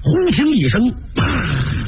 忽听一声，啪！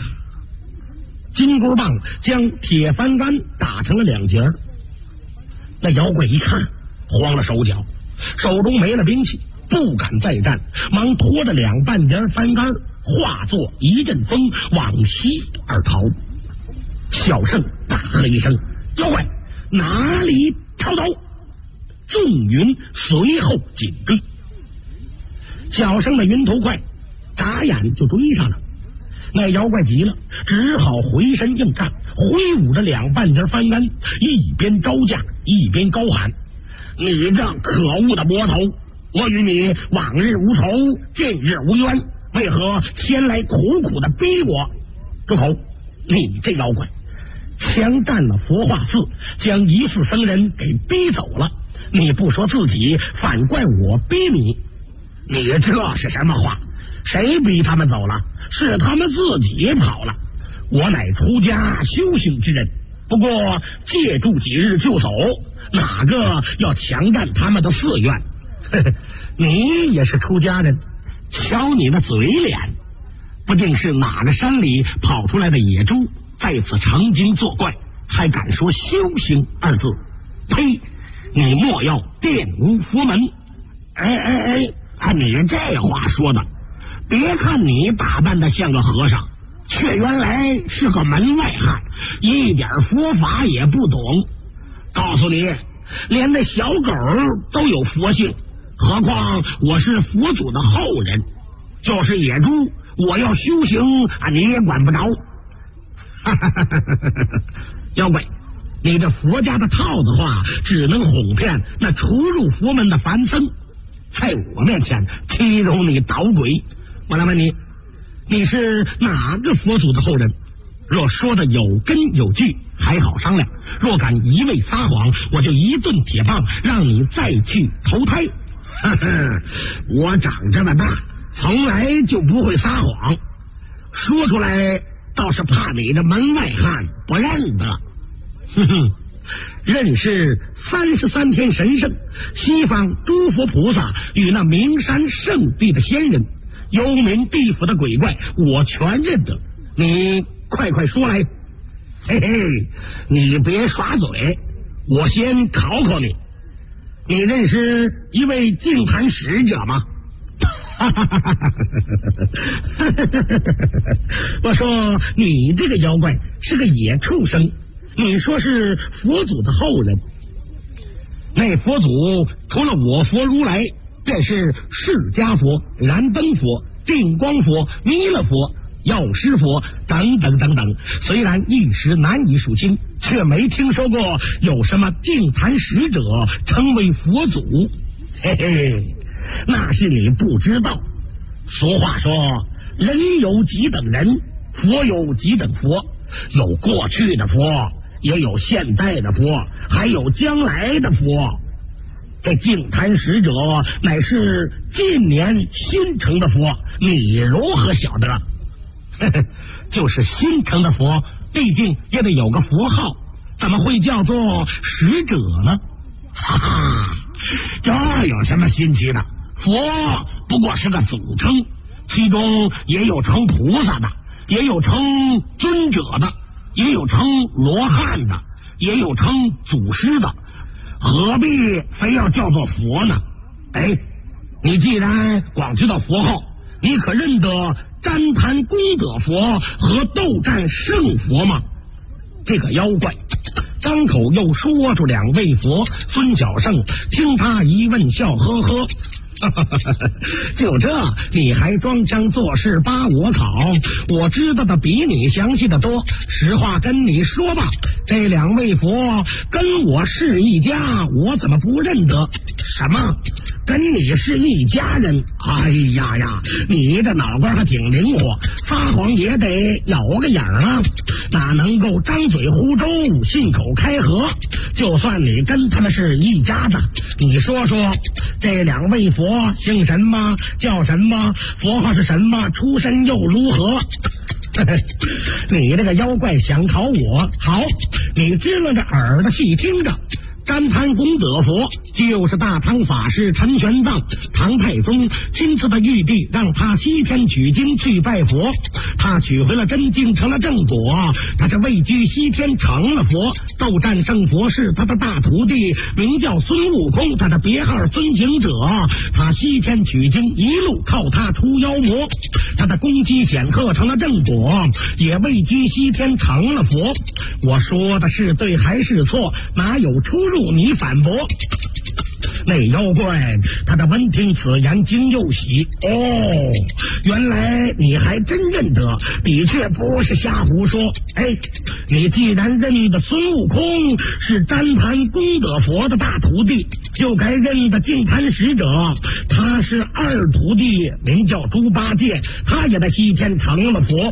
金箍棒将铁帆杆打成了两截儿。那妖怪一看，慌了手脚，手中没了兵器，不敢再战，忙拖着两半截帆杆，化作一阵风往西而逃。小圣大喝一声：“妖怪，哪里逃走！”众云随后紧追。小圣的云头快，眨眼就追上了。那妖怪急了，只好回身硬干，挥舞着两半截帆杆，一边招架一边高喊：“你这可恶的魔头！我与你往日无仇，近日无冤，为何先来苦苦的逼我？”住口！你这妖怪，强占了佛化寺，将疑似僧人给逼走了，你不说自己，反怪我逼你。你这是什么话？谁逼他们走了？是他们自己跑了。我乃出家修行之人，不过借住几日就走，哪个要强占他们的寺院？你也是出家人，瞧你那嘴脸，不定是哪个山里跑出来的野猪，在此成精作怪，还敢说修行二字？呸！你莫要玷污佛门！你这话说的，别看你打扮的像个和尚，却原来是个门外汉，一点佛法也不懂。告诉你，连那小狗都有佛性，何况我是佛祖的后人，就是野猪，我要修行你也管不着。妖怪，你这佛家的套子话只能哄骗那初入佛门的凡僧，在我面前欺容你捣鬼。我来问你，你是哪个佛祖的后人？若说的有根有据，还好商量；若敢一味撒谎，我就一顿铁棒让你再去投胎。我长这么大，从来就不会撒谎，说出来倒是怕你的门外汉不认得。认识33天神圣，西方诸佛菩萨与那名山圣地的仙人，幽冥地府的鬼怪，我全认得。你快快说来。嘿嘿，你别耍嘴，我先考考你。你认识一位净坛使者吗？我说你这个妖怪是个野畜生，你说是佛祖的后人。那佛祖除了我佛如来，便是释迦佛、燃灯佛、定光佛、弥勒佛、药师佛等等等等，虽然一时难以数清，却没听说过有什么净坛使者成为佛祖。嘿嘿，那是你不知道。俗话说，人有几等人，佛有几等佛，有过去的佛，也有现代的佛，还有将来的佛。这净坛使者乃是近年新成的佛，你如何晓得？就是新成的佛，毕竟也得有个佛号，怎么会叫做使者呢？哈哈，这有什么新奇的？佛不过是个祖称，其中也有称菩萨的，也有称尊者的，也有称罗汉的，也有称祖师的，何必非要叫做佛呢？你既然光知道佛号，你可认得旃檀功德佛和斗战胜佛吗？这个妖怪张口又说出两位佛，孙小圣听他一问，笑呵呵。就这你还装腔作势扒我考？我知道的比你详细的多。实话跟你说吧，这两位佛跟我是一家，我怎么不认得？什么？跟你是一家人？哎呀呀，你这脑瓜还挺灵活，撒谎也得咬个眼啊，哪能够张嘴胡诌，信口开河？就算你跟他们是一家子，你说说，这两位佛姓什么？叫什么？佛号是什么？出身又如何？你这个妖怪想考我？好，你支棱着耳朵细听着。 旃檀功德佛就是大唐法师陈玄奘，唐太宗亲自的玉帝让他西天取经去拜佛，他取回了真经，成了正果，他这位居西天成了佛。斗战胜佛是他的大徒弟，名叫孙悟空，他的别号孙行者，他西天取经一路靠他出妖魔，他的功绩显赫，成了正果，也位居西天成了佛。我说的是对还是错？哪有出入？你反驳。那妖怪他的闻听此言惊又喜，原来你还真认得，的确不是瞎胡说。你既然认得孙悟空是旃檀功德佛的大徒弟，就该认得净坛使者，他是二徒弟，名叫猪八戒，他也在西天成了佛。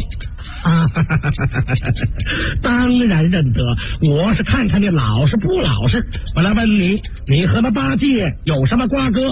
当然认得，我是看看你老实不老实。我来问你，你和那八戒有什么瓜葛？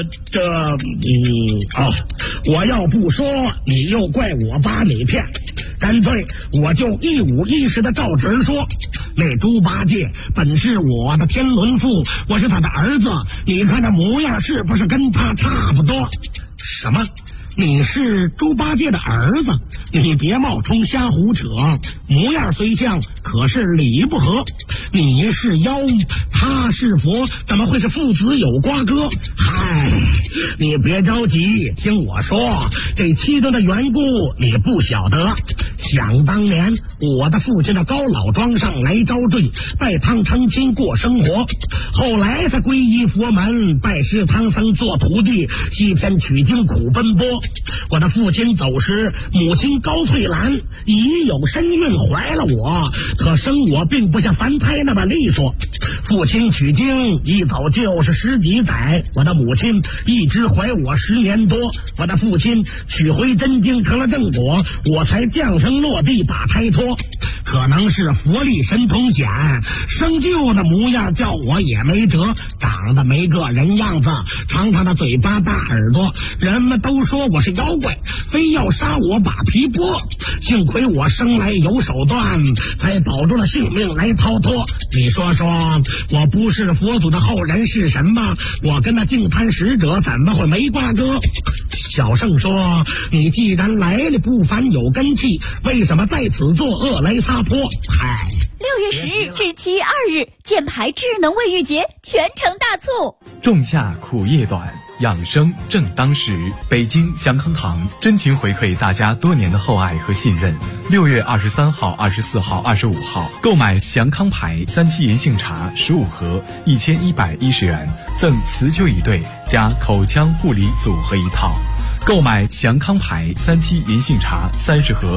我要不说，你又怪我把你骗，干脆我就一五一十的照直说。那猪八戒本是我的天伦父，我是他的儿子，你看这模样是不是跟他差不多？什么？你是猪八戒的儿子？你别冒充瞎胡扯，模样虽像，可是理不合。你是妖，他是佛，怎么会是父子有瓜葛？你别着急，听我说，这其中的缘故你不晓得。想当年，我的父亲的高老庄上来招赘，拜汤成亲过生活，后来他皈依佛门，拜师唐僧做徒弟，西天取经苦奔波。我的父亲走时，母亲高翠兰已有身孕，怀了我，可生我并不像凡胎那么利索。父亲取经一走就是10几载，我的母亲一直怀我10年多。我的父亲取回真经成了正果，我才降生落地打胎脱。可能是佛力神通显，生就的模样叫我也没辙，长得没个人样子，长长的嘴巴大耳朵，人们都说我是妖怪，非要杀我把皮剥。幸亏我生来有手段，才保住了性命来逃脱。你说说，我不是佛祖的后人是什么？我跟那净坛使者怎么会没瓜葛？小圣说，你既然来历不凡有根气，为什么在此作恶来撒泼？6 月10日至7月2日，箭牌智能卫浴节全城大促。 仲夏苦夜短，养生正当时。北京祥康堂真情回馈大家多年的厚爱和信任。6月23号、24号、25号，购买祥康牌3七银杏茶15盒，1110元，赠辞旧椅对加口腔护理组合一套。购买祥康牌3七银杏茶30盒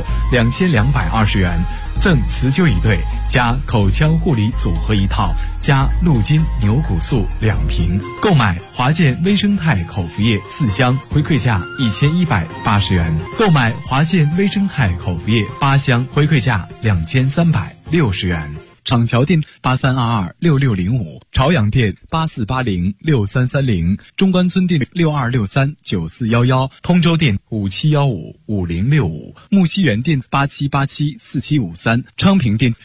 ，2220元，赠辞旧椅对加口腔护理组合一套，加鹿筋牛骨素2瓶。购买华健微生态口服液4箱，回馈价1180元。购买华健微生态口服液8箱，回馈价2360元。厂桥店83226605，朝阳店84806330，中关村店62639411，通州店57155065，木樨园店87874753，昌平店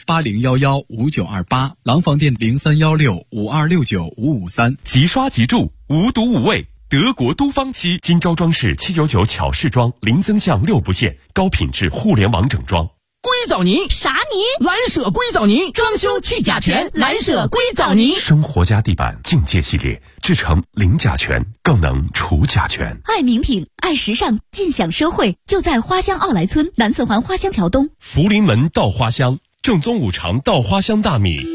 80115928，廊坊店031652695553。 即刷即住，无毒无味。德国都方漆，金招装饰799巧饰装，零增项6不限，高品质互联网整装。 硅藻泥啥泥？ 蓝舍硅藻泥，装修去甲醛，蓝舍硅藻泥。 生活家地板境界系列，制成零甲醛，更能除甲醛。 爱名品，爱时尚，尽享奢惠，就在花乡奥莱村南四环花乡桥东。 福临门稻花香，正宗5常稻花香大米。